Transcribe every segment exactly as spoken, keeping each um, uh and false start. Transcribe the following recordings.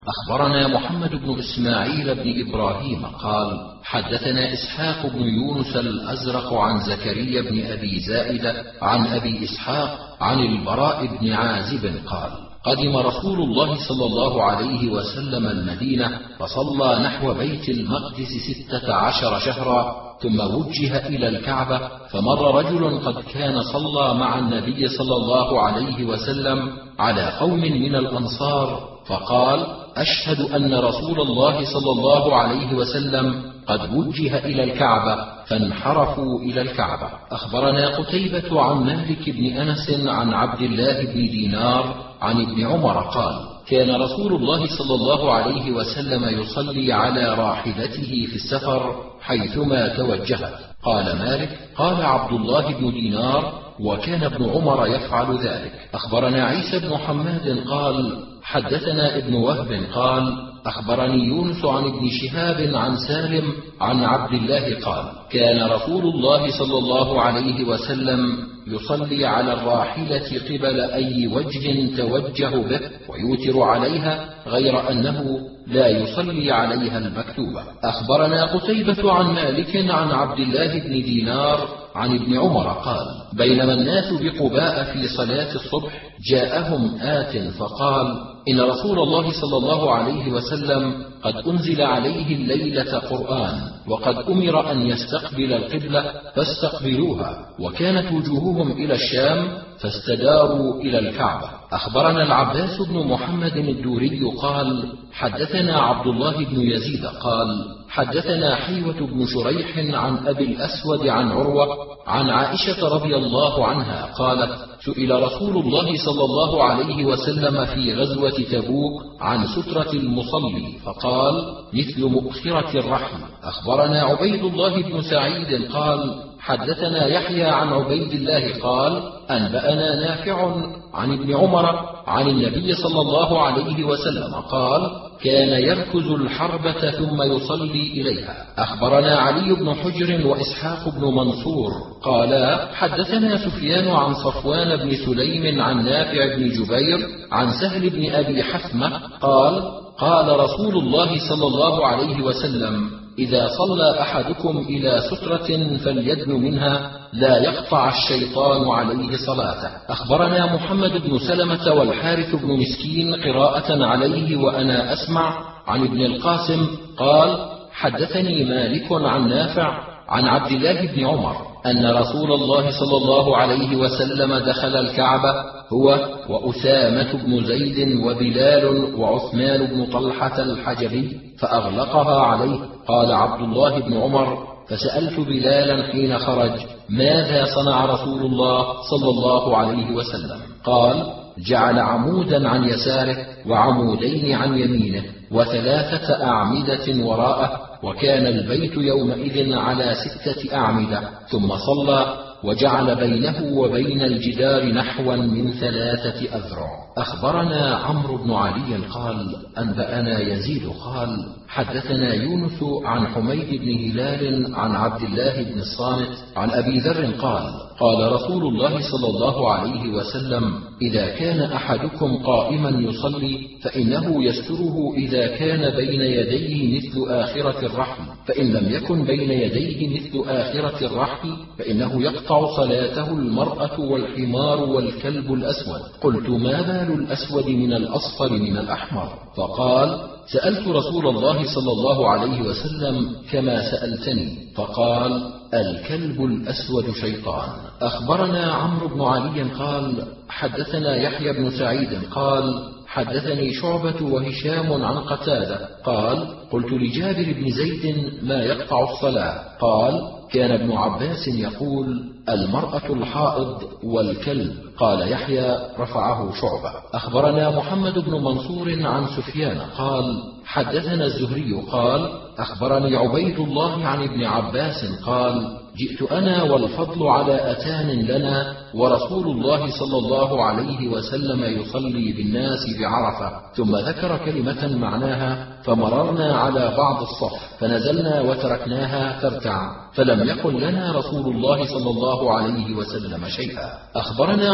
أخبرنا محمد بن إسماعيل بن إبراهيم قال حدثنا إسحاق بن يونس الأزرق عن زكريا بن أبي زائدة عن أبي إسحاق عن البراء بن عازب قال قدم رسول الله صلى الله عليه وسلم المدينة فصلى نحو بيت المقدس ستة عشر شهرا ثم وجه إلى الكعبة، فمر رجل قد كان صلى مع النبي صلى الله عليه وسلم على قوم من الأنصار فقال أشهد أن رسول الله صلى الله عليه وسلم قد وجه إلى الكعبة، فانحرفوا إلى الكعبة. أخبرنا قتيبة عن مالك بن أنس عن عبد الله بن دينار عن ابن عمر قال كان رسول الله صلى الله عليه وسلم يصلي على راحلته في السفر حيثما توجهت. قال مالك قال عبد الله بن دينار وكان ابن عمر يفعل ذلك. أخبرنا عيسى بن حماد قال حدثنا ابن وهب قال أخبرني يونس عن ابن شهاب عن سالم عن عبد الله قال كان رسول الله صلى الله عليه وسلم يصلي على الراحلة قبل أي وجه توجه به ويوتر عليها غير أنه لا يصلي عليها المكتوبة. أخبرنا قتيبة عن مالك عن عبد الله بن دينار عن ابن عمر قال بينما الناس بقباء في صلاة الصبح جاءهم آت فقال إن رسول الله صلى الله عليه وسلم قد أنزل عليه الليلة قرآن وقد أمر أن يستقبل القبلة فاستقبلوها، وكانت وجوههم إلى الشام فاستداروا إلى الكعبة. أخبرنا العباس بن محمد الدوري قال حدثنا عبد الله بن يزيد قال حدثنا حيوة بن شريح عن أبي الأسود عن عروة عن عائشة رضي الله عنها قالت سئل رسول الله صلى الله عليه وسلم في غزوة تبوك عن سترة المصلي فقال مثل مؤخرة الرحم. أخبرنا عبيد الله بن سعيد قال حدثنا يحيى عن عبيد الله قال أنبأنا نافع عن ابن عمر عن النبي صلى الله عليه وسلم قال كان يركز الحربة ثم يصلي إليها. أخبرنا علي بن حجر وإسحاق بن منصور قالا حدثنا سفيان عن صفوان بن سليم عن نافع بن جبير عن سهل بن أبي حثمة قال قال رسول الله صلى الله عليه وسلم إذا صلى أحدكم إلى سترة فليدن منها لا يقطع الشيطان عليه صلاته. أخبرنا محمد بن سلمة والحارث بن مسكين قراءة عليه وأنا أسمع عن ابن القاسم قال حدثني مالك عن نافع عن عبد الله بن عمر أن رسول الله صلى الله عليه وسلم دخل الكعبة هو وأسامة بن زيد وبلال وعثمان بن طلحة الحجبي فأغلقها عليه. قال عبد الله بن عمر فسألت بلالا حين خرج ماذا صنع رسول الله صلى الله عليه وسلم؟ قال جعل عمودا عن يساره وعمودين عن يمينه وثلاثة أعمدة وراءه، وكان البيت يومئذ على ستة أعمدة، ثم صلى وجعل بينه وبين الجدار نحوا من ثلاثة أذرع. أخبرنا عمرو بن علي قال أنبأنا يزيد قال حدثنا يونس عن حميد بن هلال عن عبد الله بن الصامت عن أبي ذر قال قال رسول الله صلى الله عليه وسلم إذا كان أحدكم قائما يصلي فإنه يستره إذا كان بين يديه مثل آخرة الرحل، فإن لم يكن بين يديه مثل آخرة الرحل فإنه يقطع صلاته المرأة والحمار والكلب الأسود. قلت ما بال الأسود من الأصفر من الأحمر؟ فقال سألت رسول الله صلى الله عليه وسلم كما سألتني، فقال الكلب الأسود شيطان. أخبرنا عمرو بن علي قال حدثنا يحيى بن سعيد قال حدثني شعبة وهشام عن قتادة قال قلت لجابر بن زيد ما يقطع الصلاة؟ قال كان ابن عباس يقول المرأة الحائض والكلب. قال يحيى رفعه شعبة. أخبرنا محمد بن منصور عن سفيان قال حدثنا الزهري قال أخبرني عبيد الله عن ابن عباس قال جئت أنا والفضل على أتان لنا ورسول الله صلى الله عليه وسلم يصلي بالناس بعرفة، ثم ذكر كلمة معناها فمررنا على بعض الصف فنزلنا وتركناها ترتع، فلم يقل لنا رسول الله صلى الله عليه وسلم شيئا. أخبرنا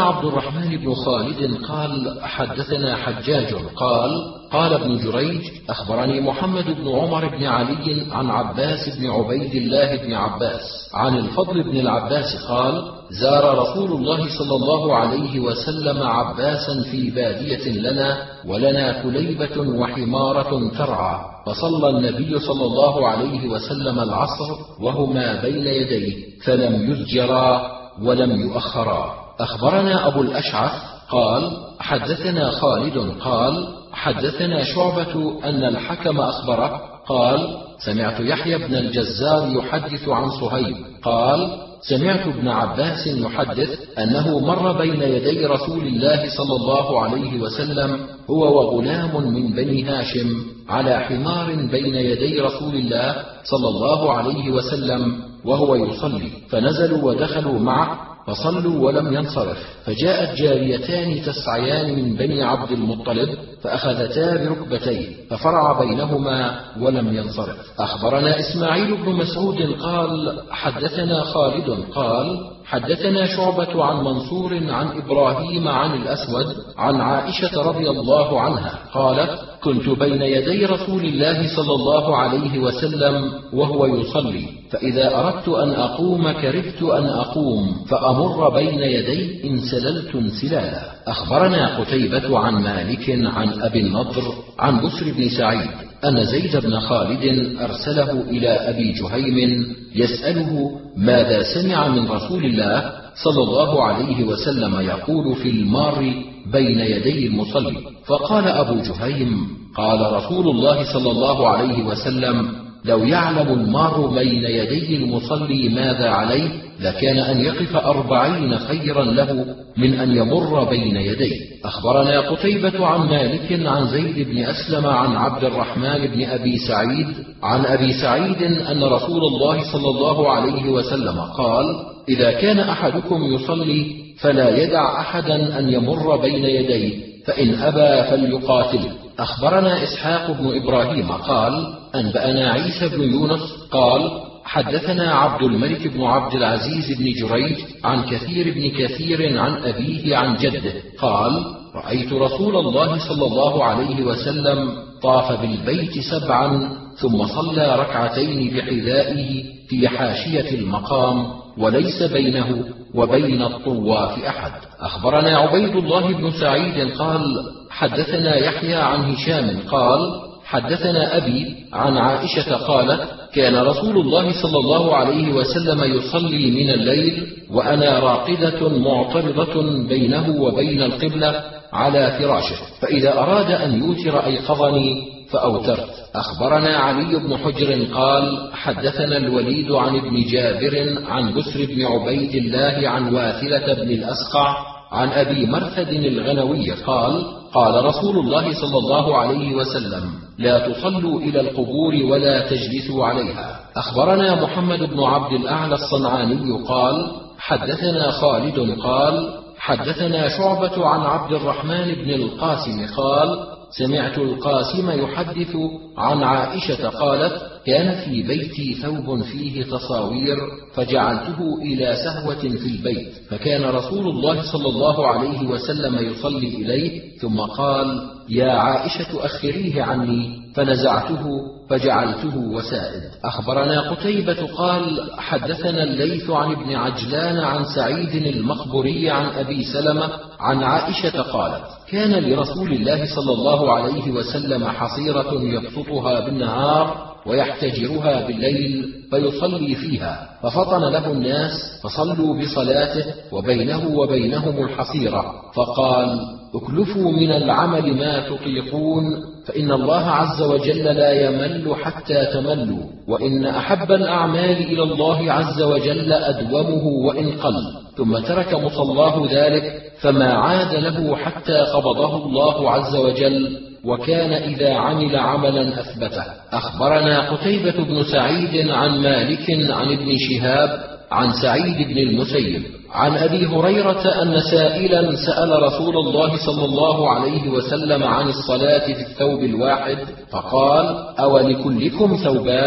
عبد الرحمن بن خالد قال حدثنا حجاج قال قال ابن جريج أخبرني محمد بن عمر بن علي عن عباس بن عبيد الله بن عباس عن الفضل بن العباس قال زار رسول الله صلى الله عليه وسلم عباسا في بادية لنا ولنا كليبة وحمارة ترعى، فصلى النبي صلى الله عليه وسلم العصر وهما بين يديه فلم يزجرا ولم يؤخرا. أخبرنا أبو الأشعث قال حدثنا خالد قال حدثنا شعبة أن الحكم أخبره قال سمعت يحيى بن الجزار يحدث عن صهيب قال سمعت ابن عباس يحدث أنه مر بين يدي رسول الله صلى الله عليه وسلم هو وغلام من بني هاشم على حمار بين يدي رسول الله صلى الله عليه وسلم وهو يصلي، فنزلوا ودخلوا معه فصلوا ولم ينصرف، فجاءت جاريتان تسعيان من بني عبد المطلب فأخذتا بركبتيه ففرع بينهما ولم ينصرف. أخبرنا إسماعيل بن مسعود قال حدثنا خالد قال حدثنا شعبة عن منصور عن إبراهيم عن الأسود عن عائشة رضي الله عنها قالت كنت بين يدي رسول الله صلى الله عليه وسلم وهو يصلي، فإذا أردت أن أقوم كرهت أن أقوم فأمر بين يدي انسللت انسلالا. أخبرنا قتيبة عن مالك عن أبي النضر عن بسر بن سعيد أن زيد بن خالد أرسله إلى أبي جهيم يسأله ماذا سمع من رسول الله صلى الله عليه وسلم يقول في المار بين يدي المصلي، فقال أبو جهيم قال رسول الله صلى الله عليه وسلم لو يعلم المار بين يدي المصلي ماذا عليه لكان أن يقف أربعين خيرا له من أن يمر بين يديه. أخبرنا قتيبة عن مالك عن زيد بن أسلم عن عبد الرحمن بن أبي سعيد عن أبي سعيد أن رسول الله صلى الله عليه وسلم قال إذا كان أحدكم يصلي فلا يدع أحدا أن يمر بين يديه، فإن أبى فليقاتله. أخبرنا إسحاق بن إبراهيم قال أنبأنا عيسى بن يونس قال حدثنا عبد الملك بن عبد العزيز بن جريج عن كثير بن كثير عن أبيه عن جده قال رأيت رسول الله صلى الله عليه وسلم طاف بالبيت سبعا ثم صلى ركعتين بحذائه في حاشية المقام وليس بينه وبين الطواف أحد. أخبرنا عبيد الله بن سعيد قال حدثنا يحيى عن هشام قال حدثنا أبي عن عائشة قالت كان رسول الله صلى الله عليه وسلم يصلي من الليل وأنا راقدة معترضة بينه وبين القبلة على فراشه، فإذا أراد أن يوتر أيقظني فأوترت. أخبرنا علي بن حجر قال حدثنا الوليد عن ابن جابر عن بسر بن عبيد الله عن واثلة بن الأسقع عن أبي مرثد الغنوي قال قال رسول الله صلى الله عليه وسلم لا تصلوا إلى القبور ولا تجلسوا عليها. أخبرنا محمد بن عبد الأعلى الصنعاني قال حدثنا خالد قال حدثنا شعبة عن عبد الرحمن بن القاسم قال سمعت القاسم يحدث عن عائشة قالت كان في بيتي ثوب فيه تصاوير فجعلته إلى سهوة في البيت، فكان رسول الله صلى الله عليه وسلم يصلي إليه ثم قال يا عائشة أخريه عني، فنزعته فجعلته وسائد. أخبرنا قتيبة قال حدثنا الليث عن ابن عجلان عن سعيد المقبري عن أبي سلمة عن عائشة قالت كان لرسول الله صلى الله عليه وسلم حصيرة يبسطها بالنهار ويحتجرها بالليل فيصلي فيها، ففطن له الناس فصلوا بصلاته وبينه وبينهم الحصيرة، فقال اكلفوا من العمل ما تطيقون فإن الله عز وجل لا يمل حتى تملوا، وإن أحب الأعمال إلى الله عز وجل أدومه وإن قل. ثم ترك مصلاه ذلك فما عاد له حتى قبضه الله عز وجل، وكان إذا عمل عملا أثبته. أخبرنا قتيبة بن سعيد عن مالك عن ابن شهاب عن سعيد بن المسيب عن أبي هريرة أن سائلا سأل رسول الله صلى الله عليه وسلم عن الصلاة في الثوب الواحد، فقال أولكلكم ثوبان؟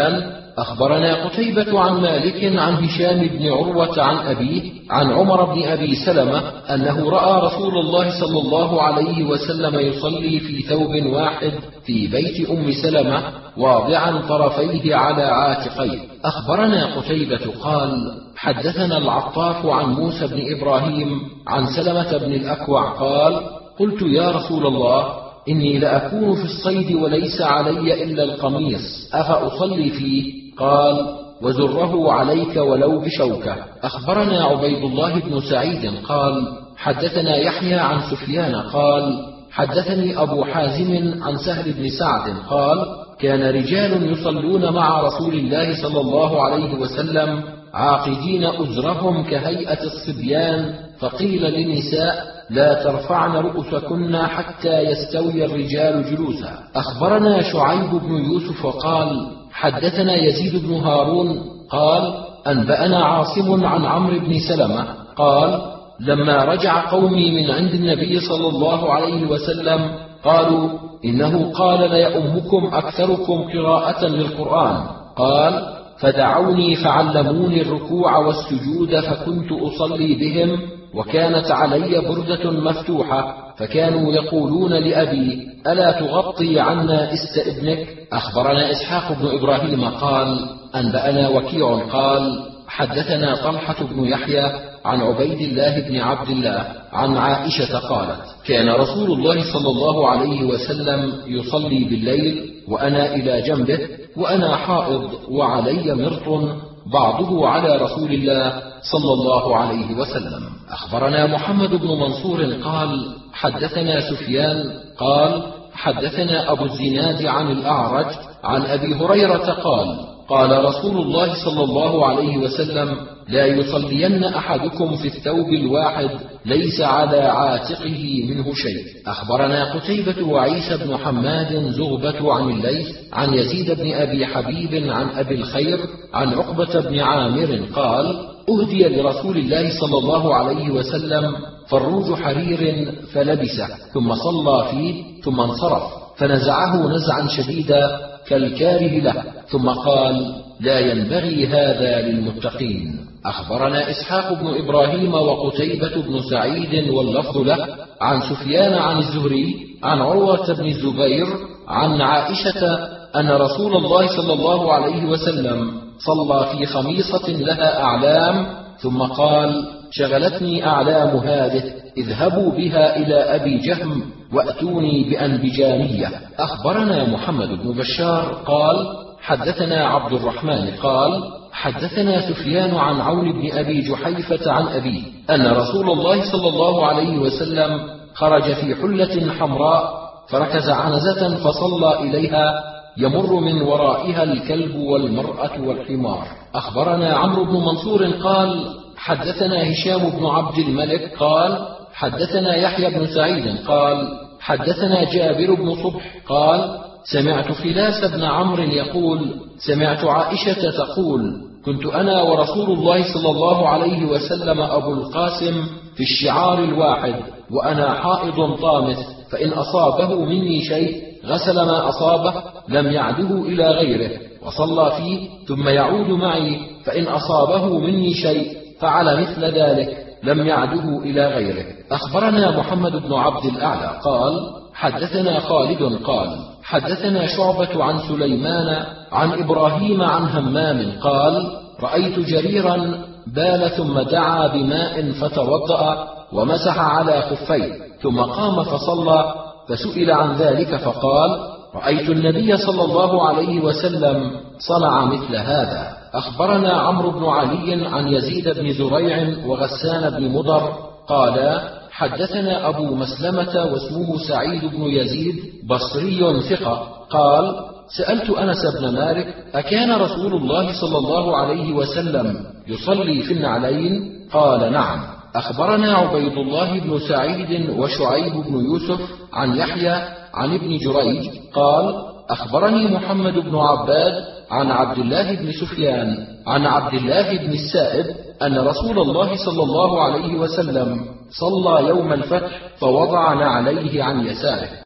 أخبرنا قتيبة عن مالك عن هشام بن عروة عن أبيه عن عمر بن أبي سلمة أنه رأى رسول الله صلى الله عليه وسلم يصلي في ثوب واحد في بيت أم سلمة واضعا طرفيه على عاتقيه. أخبرنا قتيبة قال حدثنا العطاف عن موسى بن إبراهيم عن سلمة بن الأكوع قال قلت يا رسول الله إني لأكون في الصيد وليس علي إلا القميص أفأصلي فيه؟ قال وزره عليك ولو بشوكة. أخبرنا عبيد الله بن سعيد قال حدثنا يحيى عن سفيان قال حدثني أبو حازم عن سهل بن سعد قال كان رجال يصلون مع رسول الله صلى الله عليه وسلم عاقدين أزرهم كهيئة الصبيان، فقيل للنساء لا ترفعن رؤوسكن حتى يستوي الرجال جلوسا. أخبرنا شعيب بن يوسف قال حدثنا يزيد بن هارون قال أنبأنا عاصم عن عمرو بن سلمة قال لما رجع قومي من عند النبي صلى الله عليه وسلم قالوا إنه قال ليؤمكم أكثركم قراءة للقرآن. قال فدعوني فعلموني الركوع والسجود فكنت أصلي بهم، وكانت علي بردة مفتوحة، فكانوا يقولون لأبي ألا تغطي عنا است ابنك. أخبرنا إسحاق بن إبراهيم قال أنبأنا وكيع قال حدثنا طلحة بن يحيى عن عبيد الله بن عبد الله عن عائشة قالت كان رسول الله صلى الله عليه وسلم يصلي بالليل وأنا إلى جنبه وأنا حائض وعلي مرط بعضه على رسول الله صلى الله عليه وسلم. أخبرنا محمد بن منصور قال حدثنا سفيان قال حدثنا أبو الزناد عن الأعرج عن أبي هريرة قال قال رسول الله صلى الله عليه وسلم لا يصلين أحدكم في الثوب الواحد ليس على عاتقه منه شيء. أخبرنا قتيبة وعيسى بن حماد زغبة عن الليث عن يزيد بن أبي حبيب عن أبي الخير عن عقبة بن عامر قال أهدي لرسول الله صلى الله عليه وسلم فروج حرير فلبسه ثم صلى فيه ثم انصرف فنزعه نزعا شديدا كالكاره له ثم قال لا ينبغي هذا للمتقين. أخبرنا إسحاق بن إبراهيم وقتيبة بن سعيد واللفظ له عن سفيان عن الزهري عن عروة بن الزبير عن عائشة أن رسول الله صلى الله عليه وسلم صلى في خميصة لها أعلام ثم قال شغلتني أعلام هذه اذهبوا بها إلى أبي جهم وأتوني بأنبجانية. أخبرنا محمد بن بشار قال حدثنا عبد الرحمن قال حدثنا سفيان عن عون بن أبي جحيفة عن أبيه أن رسول الله صلى الله عليه وسلم خرج في حلة حمراء فركز عنزة فصلى إليها يمر من ورائها الكلب والمرأة والحمار. أخبرنا عمرو بن منصور قال حدثنا هشام بن عبد الملك قال حدثنا يحيى بن سعيد قال حدثنا جابر بن صبح قال سمعت خلاس بن عمرو يقول سمعت عائشة تقول كنت أنا ورسول الله صلى الله عليه وسلم أبو القاسم في الشعار الواحد وأنا حائض طامث، فإن أصابه مني شيء غسل ما أصابه لم يعده إلى غيره وصلى فيه ثم يعود معي، فإن أصابه مني شيء فعل مثل ذلك لم يعده إلى غيره. أخبرنا محمد بن عبد الأعلى قال حدثنا خالد قال حدثنا شعبة عن سليمان عن إبراهيم عن همام قال رأيت جريرا بال ثم دعا بماء فتوضأ ومسح على خفيه ثم قام فصلى، فسئل عن ذلك فقال رأيت النبي صلى الله عليه وسلم صنع مثل هذا. أخبرنا عمرو بن علي عن يزيد بن زريع وغسان بن مضر قال حدثنا أبو مسلمة واسمه سعيد بن يزيد بصري ثقة قال سألت أنس بن مالك أكان رسول الله صلى الله عليه وسلم يصلي في النعلين؟ قال نعم. أخبرنا عبيد الله بن سعيد وشعيب بن يوسف عن يحيى عن ابن جريج قال أخبرني محمد بن عباد عن عبد الله بن سفيان عن عبد الله بن السائب أن رسول الله صلى الله عليه وسلم صلى يوم الفتح فوضع نعليه عن يساره.